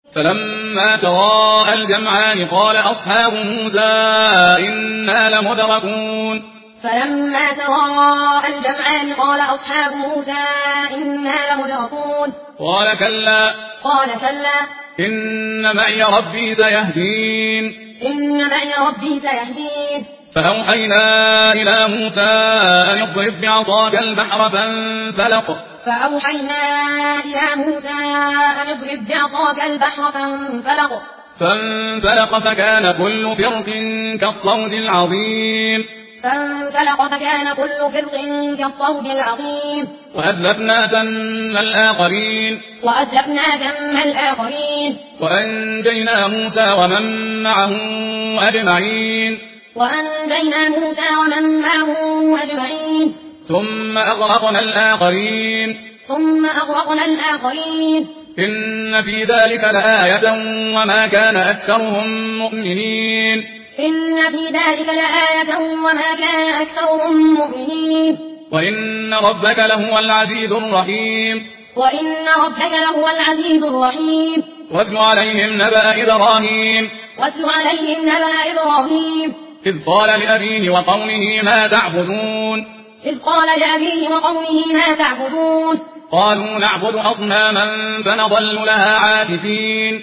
فلما تراءى الجمعان قال أصحاب موسى إنا لمدركون فلما تراءى الجمعان قال أصحاب موسى إنا لمدركون قال كلا إن معي ربي سيهدين فأوحينا إلى موسى أن اضرب بعصاك البحر فانفلق فكان كل فرق كالطود العظيم وأزلفنا ثم الآخرين وأنجينا موسى ومن معه أجمعين ثم أغرقنا الآخرين إن في ذلك لآية وما كان أكثرهم مؤمنين وإن ربك لهو العزيز الرحيم واتل عليهم نبأ إبراهيم إذ قال لأبيه وقومه ما تعبدون قالوا نعبد أصناما فنظل لها عاكفين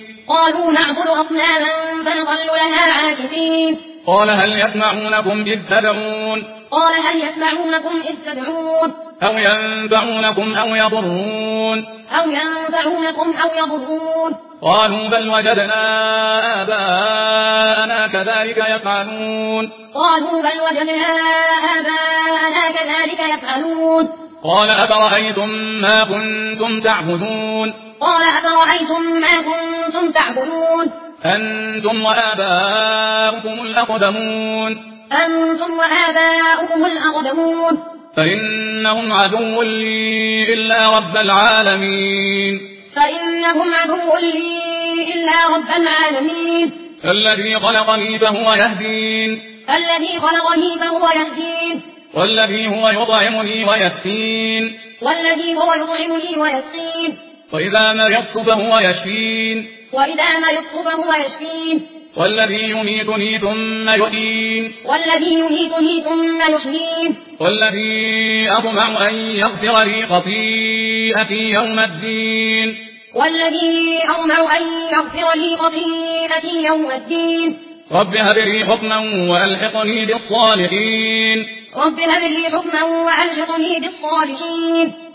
قال هل يسمعونكم إذ تدعون أو ينفعونكم أو يضرون قالوا بل وجدنا آباءنا كذلك يفعلون قال أفرأيتم ما كنتم تعبدون أنتم وآباؤكم الأقدمون فإنهم عدو لي إلا رب العالمين الذي خلقني فهو يهدين والذي هو يطعمني ويسقين وإذا مرضت فهو يشفين والذي يميتني ثم يحيين والذي أطمع أن يغفر لي خطيئتي يوم الدين رب هب لي حكما وألحقني بالصالحين